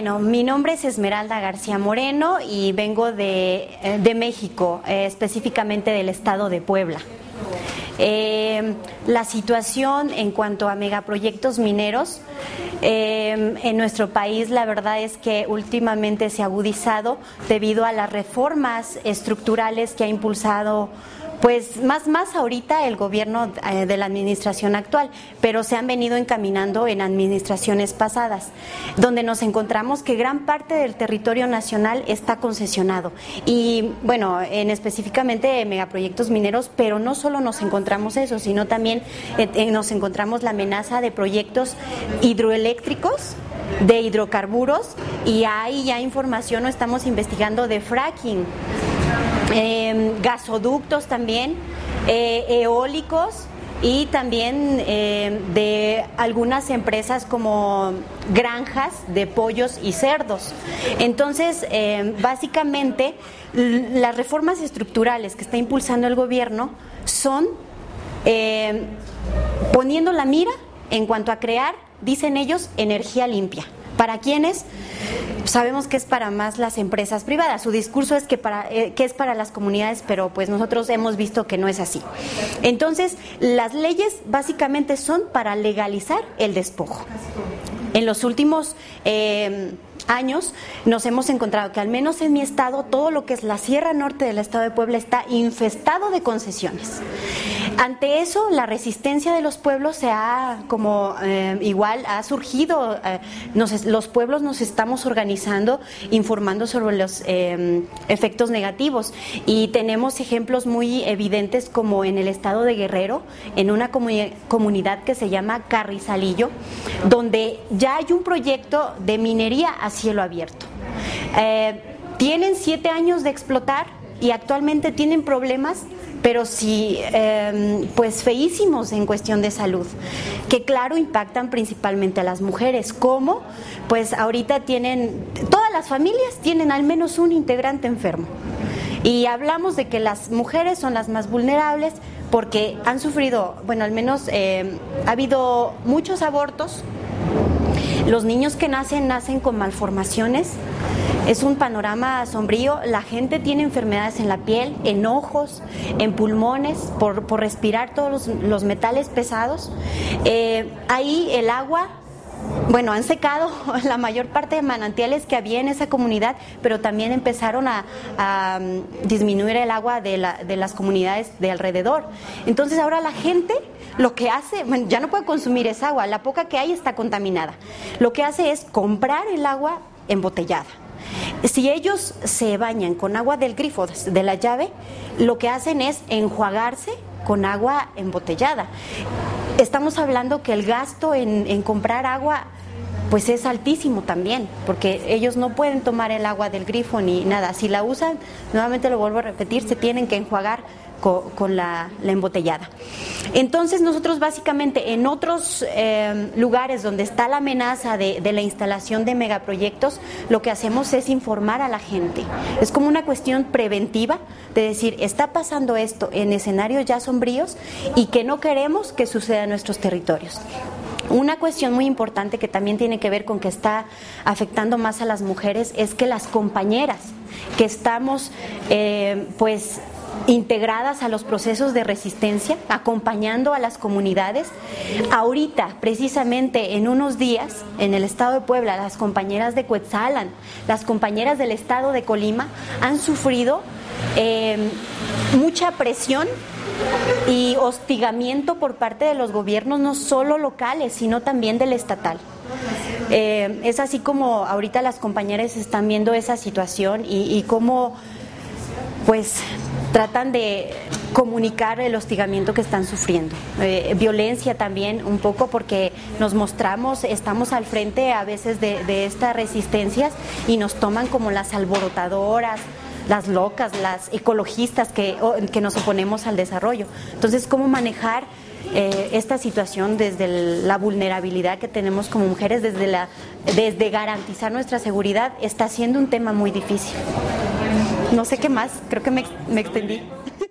Bueno, mi nombre es Esmeralda García Moreno y vengo de México, específicamente del estado de Puebla. La situación en cuanto a megaproyectos mineros en nuestro país, la verdad es que últimamente se ha agudizado debido a las reformas estructurales que ha impulsado pues más ahorita el gobierno de la administración actual, pero se han venido encaminando en administraciones pasadas, donde nos encontramos que gran parte del territorio nacional está concesionado y bueno, específicamente megaproyectos mineros, pero no solo nos encontramos eso, sino también nos encontramos la amenaza de proyectos hidroeléctricos, de hidrocarburos, y hay ya información, o estamos investigando, de fracking. Gasoductos también, eólicos, y también de algunas empresas como granjas de pollos y cerdos. Entonces, básicamente, las reformas estructurales que está impulsando el gobierno son poniendo la mira en cuanto a crear, dicen ellos, energía limpia. ¿Para quiénes? Sabemos que es para más las empresas privadas. Su discurso es que es para las comunidades, pero pues nosotros hemos visto que no es así. Entonces, las leyes básicamente son para legalizar el despojo. En los últimos años nos hemos encontrado que al menos en mi estado, todo lo que es la Sierra Norte del estado de Puebla está infestado de concesiones. Ante eso, la resistencia de los pueblos se ha ha surgido. Los pueblos nos estamos organizando, informando sobre los efectos negativos, y tenemos ejemplos muy evidentes como en el estado de Guerrero, en una comunidad que se llama Carrizalillo, donde ya hay un proyecto de minería a cielo abierto. Tienen 7 años de explotar y actualmente tienen problemas, pero sí, pues feísimos en cuestión de salud, que claro impactan principalmente a las mujeres. ¿Cómo? Pues ahorita todas las familias tienen al menos un integrante enfermo. Y hablamos de que las mujeres son las más vulnerables porque han sufrido, bueno, al menos ha habido muchos abortos. Los niños que nacen con malformaciones. Es un panorama sombrío. La gente tiene enfermedades en la piel, en ojos, en pulmones, por respirar todos los metales pesados. Ahí el agua, bueno, han secado la mayor parte de manantiales que había en esa comunidad, pero también empezaron a disminuir el agua de las comunidades de alrededor. Entonces ahora la gente lo que hace, bueno, ya no puede consumir esa agua, la poca que hay está contaminada. Lo que hace es comprar el agua embotellada. Si ellos se bañan con agua del grifo, de la llave, lo que hacen es enjuagarse con agua embotellada. Estamos hablando que el gasto en comprar agua pues es altísimo también, porque ellos no pueden tomar el agua del grifo ni nada. Si la usan, nuevamente lo vuelvo a repetir, se tienen que enjuagar con la embotellada. Entonces nosotros básicamente en otros lugares donde está la amenaza de la instalación de megaproyectos, lo que hacemos es informar a la gente. Es como una cuestión preventiva de decir, está pasando esto en escenarios ya sombríos y que no queremos que suceda en nuestros territorios. Una cuestión muy importante que también tiene que ver con que está afectando más a las mujeres es que las compañeras que estamos pues integradas a los procesos de resistencia, acompañando a las comunidades. Ahorita, precisamente en unos días, en el estado de Puebla, las compañeras de Cuetzalan, las compañeras del estado de Colima han sufrido mucha presión y hostigamiento por parte de los gobiernos, no solo locales, sino también del estatal. Es así como ahorita las compañeras están viendo esa situación y cómo pues tratan de comunicar el hostigamiento que están sufriendo. Violencia también un poco, porque nos mostramos, estamos al frente a veces de estas resistencias y nos toman como las alborotadoras, las locas, las ecologistas que nos oponemos al desarrollo. Entonces, ¿cómo manejar esta situación desde la vulnerabilidad que tenemos como mujeres, desde garantizar nuestra seguridad? Está siendo un tema muy difícil. No sé qué más, creo que me extendí.